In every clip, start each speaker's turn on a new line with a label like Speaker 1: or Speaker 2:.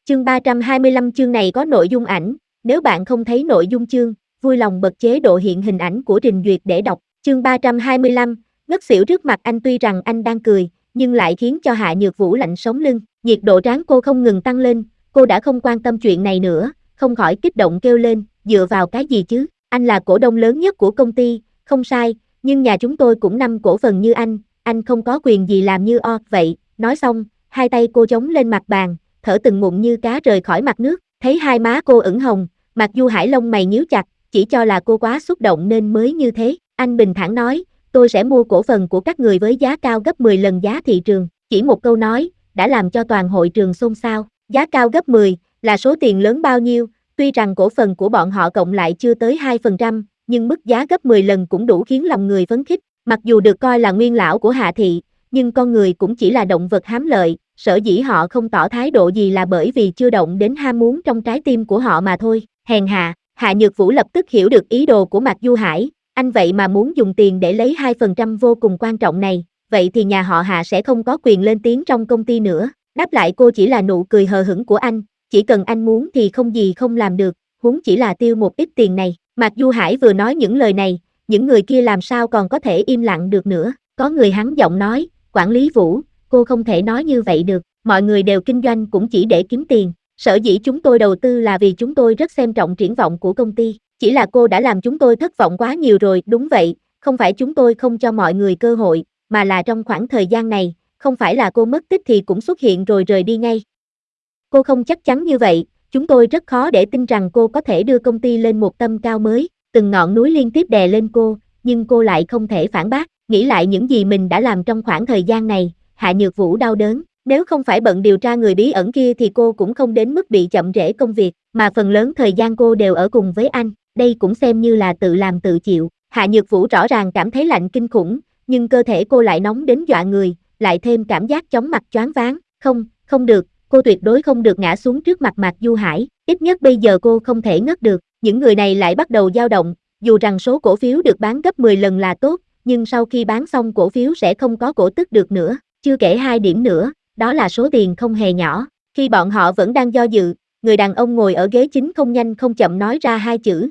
Speaker 1: Chương 325 chương này có nội dung ảnh, nếu bạn không thấy nội dung chương, vui lòng bật chế độ hiện hình ảnh của trình duyệt để đọc. Chương 325, ngất xỉu trước mặt anh tuy rằng anh đang cười, nhưng lại khiến cho Hạ Nhược Vũ lạnh sống lưng. Nhiệt độ trán cô không ngừng tăng lên, cô đã không quan tâm chuyện này nữa, không khỏi kích động kêu lên, dựa vào cái gì chứ? Anh là cổ đông lớn nhất của công ty, không sai, nhưng nhà chúng tôi cũng 5 cổ phần như anh không có quyền gì làm như vậy. Nói xong, hai tay cô chống lên mặt bàn, thở từng ngụm như cá rời khỏi mặt nước, thấy hai má cô ửng hồng, Mạc Du Hải lông mày nhíu chặt, chỉ cho là cô quá xúc động nên mới như thế. Anh bình thản nói, tôi sẽ mua cổ phần của các người với giá cao gấp 10 lần giá thị trường. Chỉ một câu nói, đã làm cho toàn hội trường xôn xao. Giá cao gấp 10, là số tiền lớn bao nhiêu? Tuy rằng cổ phần của bọn họ cộng lại chưa tới 2%, nhưng mức giá gấp 10 lần cũng đủ khiến lòng người phấn khích. Mặc dù được coi là nguyên lão của Hạ thị, nhưng con người cũng chỉ là động vật hám lợi, sở dĩ họ không tỏ thái độ gì là bởi vì chưa động đến ham muốn trong trái tim của họ mà thôi. Hèn hạ, Hạ Nhược Vũ lập tức hiểu được ý đồ của Mạc Du Hải, anh vậy mà muốn dùng tiền để lấy 2% vô cùng quan trọng này, vậy thì nhà họ Hạ sẽ không có quyền lên tiếng trong công ty nữa. Đáp lại cô chỉ là nụ cười hờ hững của anh, chỉ cần anh muốn thì không gì không làm được, huống chỉ là tiêu một ít tiền này. Mạc Du Hải vừa nói những lời này, những người kia làm sao còn có thể im lặng được nữa. Có người hắn giọng nói, quản lý Vũ, cô không thể nói như vậy được, mọi người đều kinh doanh cũng chỉ để kiếm tiền. Sở dĩ chúng tôi đầu tư là vì chúng tôi rất xem trọng triển vọng của công ty, chỉ là cô đã làm chúng tôi thất vọng quá nhiều rồi. Đúng vậy, không phải chúng tôi không cho mọi người cơ hội, mà là trong khoảng thời gian này, không phải là cô mất tích thì cũng xuất hiện rồi rời đi ngay. Cô không chắc chắn như vậy, chúng tôi rất khó để tin rằng cô có thể đưa công ty lên một tầm cao mới. Từng ngọn núi liên tiếp đè lên cô, nhưng cô lại không thể phản bác. Nghĩ lại những gì mình đã làm trong khoảng thời gian này, Hạ Nhược Vũ đau đớn. Nếu không phải bận điều tra người bí ẩn kia thì cô cũng không đến mức bị chậm trễ công việc, mà phần lớn thời gian cô đều ở cùng với anh, đây cũng xem như là tự làm tự chịu. Hạ Nhược Vũ rõ ràng cảm thấy lạnh kinh khủng, nhưng cơ thể cô lại nóng đến dọa người, lại thêm cảm giác chóng mặt choáng váng. Không được, cô tuyệt đối không được ngã xuống trước mặt Mạc Du Hải, ít nhất bây giờ cô không thể ngất được. Những người này lại bắt đầu dao động, dù rằng số cổ phiếu được bán gấp 10 lần là tốt, nhưng sau khi bán xong cổ phiếu sẽ không có cổ tức được nữa, chưa kể 2 điểm nữa, đó là số tiền không hề nhỏ. Khi bọn họ vẫn đang do dự, người đàn ông ngồi ở ghế chính không nhanh không chậm nói ra hai chữ,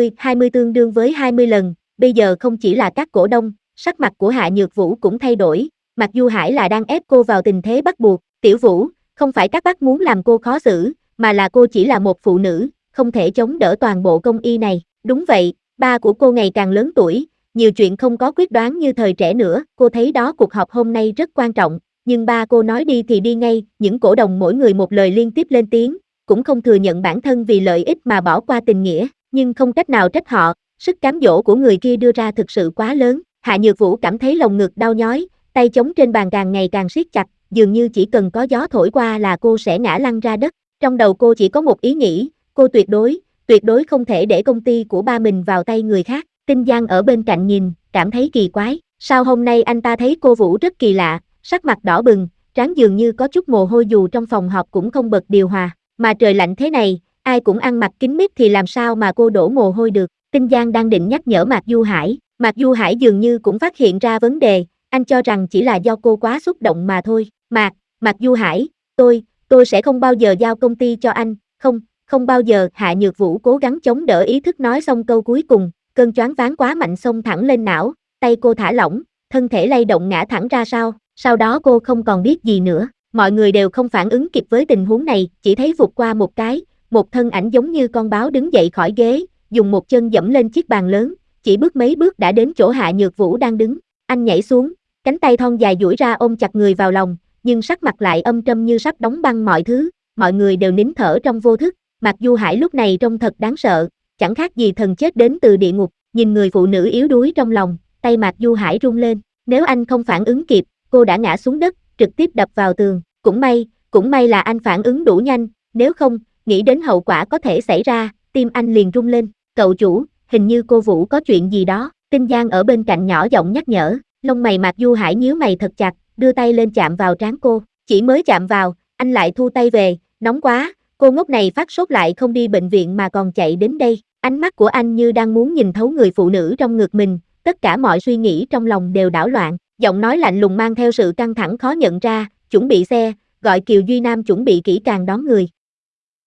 Speaker 1: 20 tương đương với 20 lần, bây giờ không chỉ là các cổ đông, sắc mặt của Hạ Nhược Vũ cũng thay đổi, Mạc Du Hải là đang ép cô vào tình thế bắt buộc. Tiểu Vũ, không phải các bác muốn làm cô khó xử, mà là cô chỉ là một phụ nữ, không thể chống đỡ toàn bộ công y này. Đúng vậy, ba của cô ngày càng lớn tuổi, nhiều chuyện không có quyết đoán như thời trẻ nữa, cô thấy đó cuộc họp hôm nay rất quan trọng, nhưng ba cô nói đi thì đi ngay, những cổ đông mỗi người một lời liên tiếp lên tiếng, cũng không thừa nhận bản thân vì lợi ích mà bỏ qua tình nghĩa, nhưng không cách nào trách họ, sức cám dỗ của người kia đưa ra thực sự quá lớn. Hạ Nhược Vũ cảm thấy lồng ngực đau nhói, tay chống trên bàn càng ngày càng siết chặt, dường như chỉ cần có gió thổi qua là cô sẽ ngã lăn ra đất. Trong đầu cô chỉ có một ý nghĩ, cô tuyệt đối không thể để công ty của ba mình vào tay người khác. Tinh Giang ở bên cạnh nhìn, cảm thấy kỳ quái, sao hôm nay anh ta thấy cô Vũ rất kỳ lạ, sắc mặt đỏ bừng, trán dường như có chút mồ hôi dù trong phòng họp cũng không bật điều hòa, mà trời lạnh thế này, ai cũng ăn mặc kín mít thì làm sao mà cô đổ mồ hôi được. Tinh Giang đang định nhắc nhở Mạc Du Hải, Mạc Du Hải dường như cũng phát hiện ra vấn đề, anh cho rằng chỉ là do cô quá xúc động mà thôi. Mạc Du Hải, tôi sẽ không bao giờ giao công ty cho anh, không bao giờ. Hạ Nhược Vũ cố gắng chống đỡ ý thức nói xong câu cuối cùng, cơn choáng váng quá mạnh xông thẳng lên não, tay cô thả lỏng, thân thể lay động ngã thẳng ra sau đó cô không còn biết gì nữa. Mọi người đều không phản ứng kịp với tình huống này, chỉ thấy vụt qua một cái, một thân ảnh giống như con báo đứng dậy khỏi ghế, dùng một chân dẫm lên chiếc bàn lớn, chỉ bước mấy bước đã đến chỗ Hạ Nhược Vũ đang đứng. Anh nhảy xuống, cánh tay thon dài duỗi ra ôm chặt người vào lòng, nhưng sắc mặt lại âm trầm như sắp đóng băng mọi thứ. Mọi người đều nín thở trong vô thức. Mạc Du Hải lúc này trông thật đáng sợ, chẳng khác gì thần chết đến từ địa ngục. Nhìn người phụ nữ yếu đuối trong lòng, tay Mạc Du Hải run lên. Nếu anh không phản ứng kịp, cô đã ngã xuống đất, trực tiếp đập vào tường. Cũng may là anh phản ứng đủ nhanh, nếu không, nghĩ đến hậu quả có thể xảy ra, tim anh liền run lên. Cậu chủ, hình như cô Vũ có chuyện gì đó. Tinh Giang ở bên cạnh nhỏ giọng nhắc nhở. Lông mày Mạc Du Hải nhíu mày thật chặt, đưa tay lên chạm vào trán cô. Chỉ mới chạm vào, anh lại thu tay về, nóng quá, cô ngốc này phát sốt lại không đi bệnh viện mà còn chạy đến đây. Ánh mắt của anh như đang muốn nhìn thấu người phụ nữ trong ngực mình, tất cả mọi suy nghĩ trong lòng đều đảo loạn. Giọng nói lạnh lùng mang theo sự căng thẳng khó nhận ra, chuẩn bị xe, gọi Kiều Duy Nam chuẩn bị kỹ càng đón người.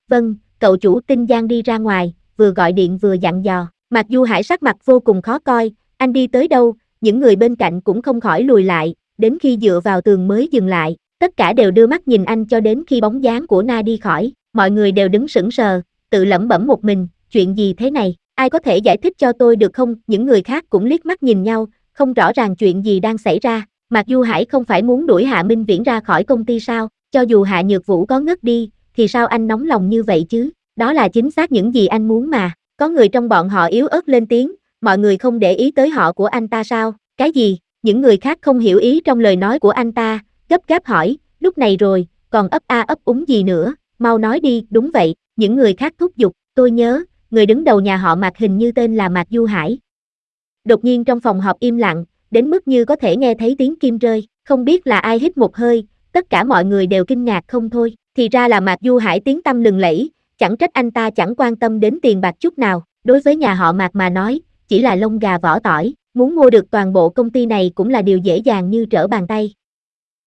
Speaker 1: Vâng, cậu chủ. Tinh Giang đi ra ngoài, vừa gọi điện vừa dặn dò. Mạc Du Hải sắc mặt vô cùng khó coi, anh đi tới đâu, những người bên cạnh cũng không khỏi lùi lại, đến khi dựa vào tường mới dừng lại, tất cả đều đưa mắt nhìn anh cho đến khi bóng dáng của Na đi khỏi, mọi người đều đứng sững sờ, tự lẩm bẩm một mình, chuyện gì thế này, ai có thể giải thích cho tôi được không? Những người khác cũng liếc mắt nhìn nhau, không rõ ràng chuyện gì đang xảy ra. Mạc Du Hải không phải muốn đuổi Hạ Minh Viễn ra khỏi công ty sao, cho dù Hạ Nhược Vũ có ngất đi, thì sao anh nóng lòng như vậy chứ, đó là chính xác những gì anh muốn mà. Có người trong bọn họ yếu ớt lên tiếng, mọi người không để ý tới họ của anh ta sao, cái gì, những người khác không hiểu ý trong lời nói của anh ta, gấp gáp hỏi, lúc này rồi, còn ấp a ấp úng gì nữa, mau nói đi. Đúng vậy, những người khác thúc giục, tôi nhớ, người đứng đầu nhà họ Mạc hình như tên là Mạc Du Hải. Đột nhiên trong phòng họp im lặng, đến mức như có thể nghe thấy tiếng kim rơi, không biết là ai hít một hơi, tất cả mọi người đều kinh ngạc không thôi, thì ra là Mạc Du Hải tiếng tăm lừng lẫy, chẳng trách anh ta chẳng quan tâm đến tiền bạc chút nào, đối với nhà họ Mạc mà nói, chỉ là lông gà vỏ tỏi, muốn mua được toàn bộ công ty này cũng là điều dễ dàng như trở bàn tay.